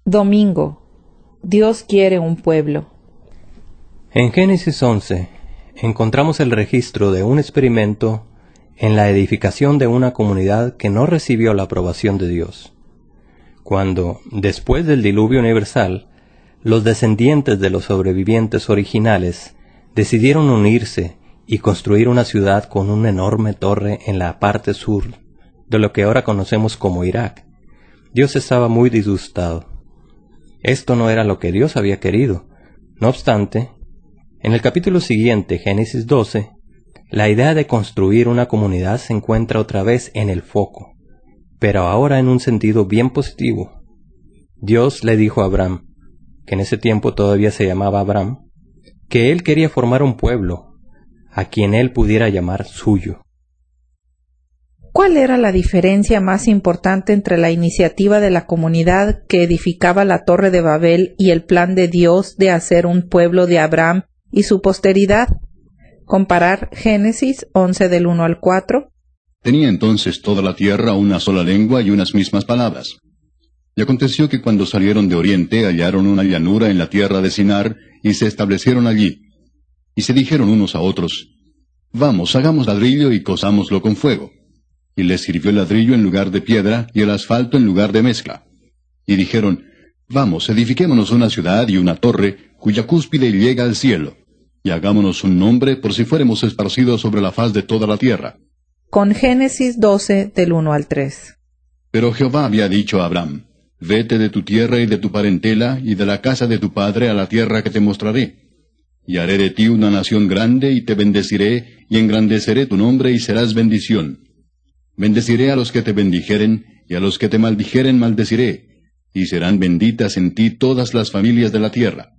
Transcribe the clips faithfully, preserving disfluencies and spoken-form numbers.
Domingo. Dios quiere un pueblo. En Génesis once encontramos el registro de un experimento en la edificación de una comunidad que no recibió la aprobación de Dios. Cuando, después del diluvio universal, los descendientes de los sobrevivientes originales decidieron unirse y construir una ciudad con una enorme torre en la parte sur de lo que ahora conocemos como Irak, Dios estaba muy disgustado. Esto no era lo que Dios había querido. No obstante, en el capítulo siguiente, Génesis doce, la idea de construir una comunidad se encuentra otra vez en el foco, pero ahora en un sentido bien positivo. Dios le dijo a Abraham, que en ese tiempo todavía se llamaba Abraham, que él quería formar un pueblo, a quien él pudiera llamar suyo. ¿Cuál era la diferencia más importante entre la iniciativa de la comunidad que edificaba la Torre de Babel y el plan de Dios de hacer un pueblo de Abraham y su posteridad? Comparar Génesis once del uno al cuatro. Tenía entonces toda la tierra una sola lengua y unas mismas palabras. Y aconteció que cuando salieron de oriente hallaron una llanura en la tierra de Sinar, y se establecieron allí. Y se dijeron unos a otros, Vamos, hagamos ladrillo y cosámoslo con fuego. Y les sirvió el ladrillo en lugar de piedra, y el asfalto en lugar de mezcla. Y dijeron, Vamos, edifiquémonos una ciudad y una torre, cuya cúspide llega al cielo, y hagámonos un nombre por si fuéramos esparcidos sobre la faz de toda la tierra. Con Génesis doce del uno al tres. Pero Jehová había dicho a Abraham, Vete de tu tierra y de tu parentela, y de la casa de tu padre a la tierra que te mostraré. Y haré de ti una nación grande, y te bendeciré, y engrandeceré tu nombre, y serás bendición. Bendeciré a los que te bendijeren, y a los que te maldijeren maldeciré, y serán benditas en ti todas las familias de la tierra.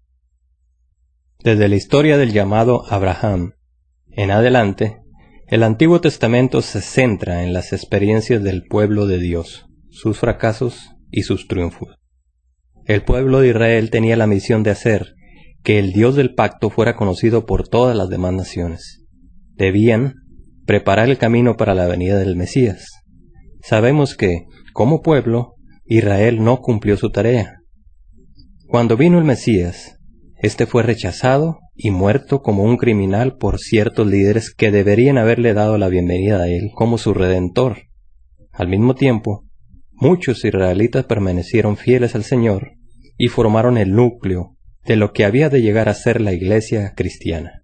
Desde la historia del llamado Abraham en adelante, el Antiguo Testamento se centra en las experiencias del pueblo de Dios, sus fracasos y sus triunfos. El pueblo de Israel tenía la misión de hacer que el Dios del pacto fuera conocido por todas las demás naciones. Debían preparar el camino para la venida del Mesías. Sabemos que, como pueblo, Israel no cumplió su tarea. Cuando vino el Mesías, este fue rechazado y muerto como un criminal por ciertos líderes que deberían haberle dado la bienvenida a él como su redentor. Al mismo tiempo, muchos israelitas permanecieron fieles al Señor y formaron el núcleo de lo que había de llegar a ser la iglesia cristiana.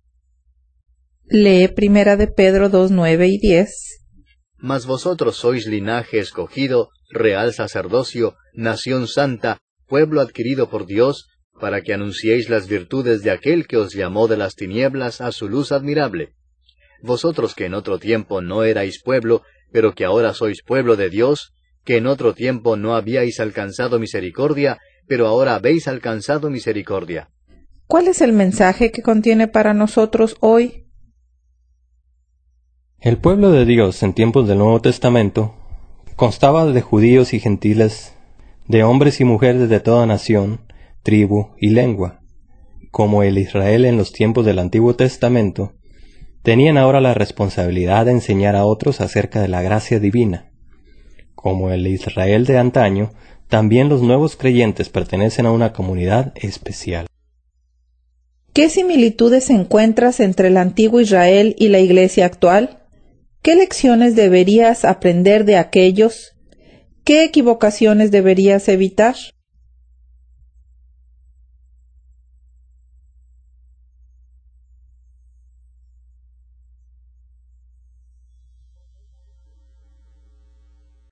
Lee Primera de Pedro dos, nueve y diez. Mas vosotros sois linaje escogido, real sacerdocio, nación santa, pueblo adquirido por Dios, para que anunciéis las virtudes de aquel que os llamó de las tinieblas a su luz admirable. Vosotros que en otro tiempo no erais pueblo, pero que ahora sois pueblo de Dios, que en otro tiempo no habíais alcanzado misericordia, pero ahora habéis alcanzado misericordia. ¿Cuál es el mensaje que contiene para nosotros hoy? El pueblo de Dios en tiempos del Nuevo Testamento constaba de judíos y gentiles, de hombres y mujeres de toda nación, tribu y lengua. Como el Israel en los tiempos del Antiguo Testamento, tenían ahora la responsabilidad de enseñar a otros acerca de la gracia divina. Como el Israel de antaño, también los nuevos creyentes pertenecen a una comunidad especial. ¿Qué similitudes encuentras entre el antiguo Israel y la iglesia actual? ¿Qué lecciones deberías aprender de aquellos? ¿Qué equivocaciones deberías evitar?